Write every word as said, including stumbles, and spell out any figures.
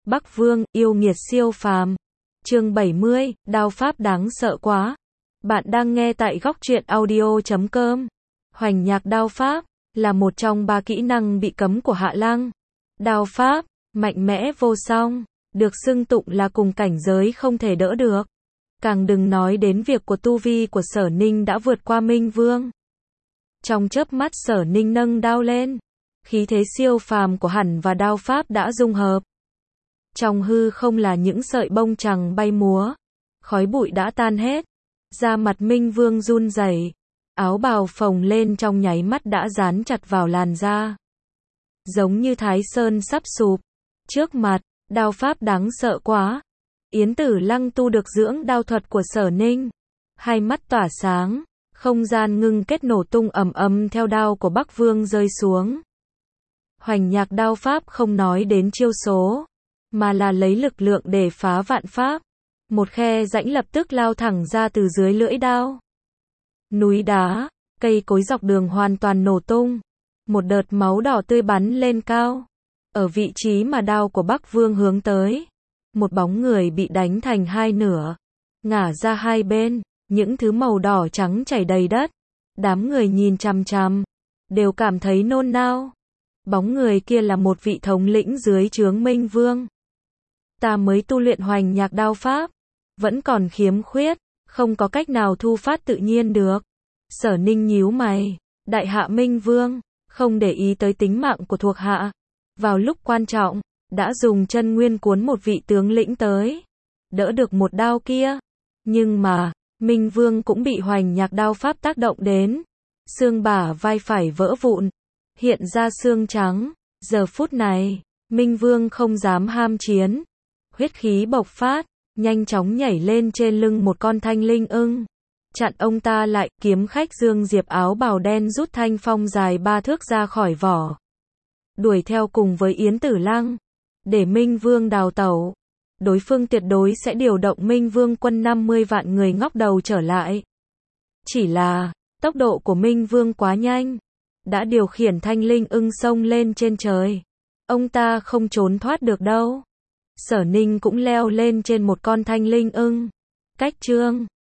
Bắc Vương, yêu nghiệt siêu phàm. Chương bảy mươi, đao pháp đáng sợ quá. Bạn đang nghe tại góc truyện audio chấm com. Hoành nhạc đao pháp là một trong ba kỹ năng bị cấm của Hạ Lăng. Đao pháp mạnh mẽ vô song, được xưng tụng là cùng cảnh giới không thể đỡ được. Càng đừng nói đến việc của tu vi của Sở Ninh đã vượt qua Minh Vương. Trong chớp mắt Sở Ninh nâng đao lên, khí thế siêu phàm của hắn và đao pháp đã dung hợp. Trong hư không là những sợi bông trắng bay múa, khói bụi đã tan hết, da mặt Minh Vương run rẩy, áo bào phồng lên trong nháy mắt đã dán chặt vào làn da. Giống như Thái Sơn sắp sụp, trước mặt, đao pháp đáng sợ quá. Yến Tử Lăng tu được dưỡng đao thuật của Sở Ninh, hai mắt tỏa sáng, không gian ngưng kết nổ tung ầm ầm theo đao của Bắc Vương rơi xuống. Hoành nhạc đao pháp không nói đến chiêu số, mà là lấy lực lượng để phá vạn pháp. Một khe rãnh lập tức lao thẳng ra từ dưới lưỡi đao. Núi đá, cây cối dọc đường hoàn toàn nổ tung. Một đợt máu đỏ tươi bắn lên cao. Ở vị trí mà đao của Bắc Vương hướng tới, một bóng người bị đánh thành hai nửa, ngả ra hai bên, những thứ màu đỏ trắng chảy đầy đất. Đám người nhìn chằm chằm, đều cảm thấy nôn nao. Bóng người kia là một vị thống lĩnh dưới trướng Minh Vương. Ta mới tu luyện hoành nhạc đao pháp, vẫn còn khiếm khuyết, không có cách nào thu phát tự nhiên được. Sở Ninh nhíu mày, đại hạ Minh Vương, không để ý tới tính mạng của thuộc hạ. Vào lúc quan trọng, đã dùng chân nguyên cuốn một vị tướng lĩnh tới, đỡ được một đao kia. Nhưng mà, Minh Vương cũng bị hoành nhạc đao pháp tác động đến. Xương bả vai phải vỡ vụn, hiện ra xương trắng. Giờ phút này, Minh Vương không dám ham chiến. Huyết khí bộc phát, nhanh chóng nhảy lên trên lưng một con thanh linh ưng. Chặn ông ta lại, kiếm khách Dương Diệp áo bào đen rút thanh phong dài ba thước ra khỏi vỏ. Đuổi theo cùng với Yến Tử Lăng, để Minh Vương đào tẩu. Đối phương tuyệt đối sẽ điều động Minh Vương quân năm mươi vạn người ngóc đầu trở lại. Chỉ là, tốc độ của Minh Vương quá nhanh, đã điều khiển thanh linh ưng xông lên trên trời. Ông ta không trốn thoát được đâu. Sở Ninh cũng leo lên trên một con thanh linh ưng. Cách chương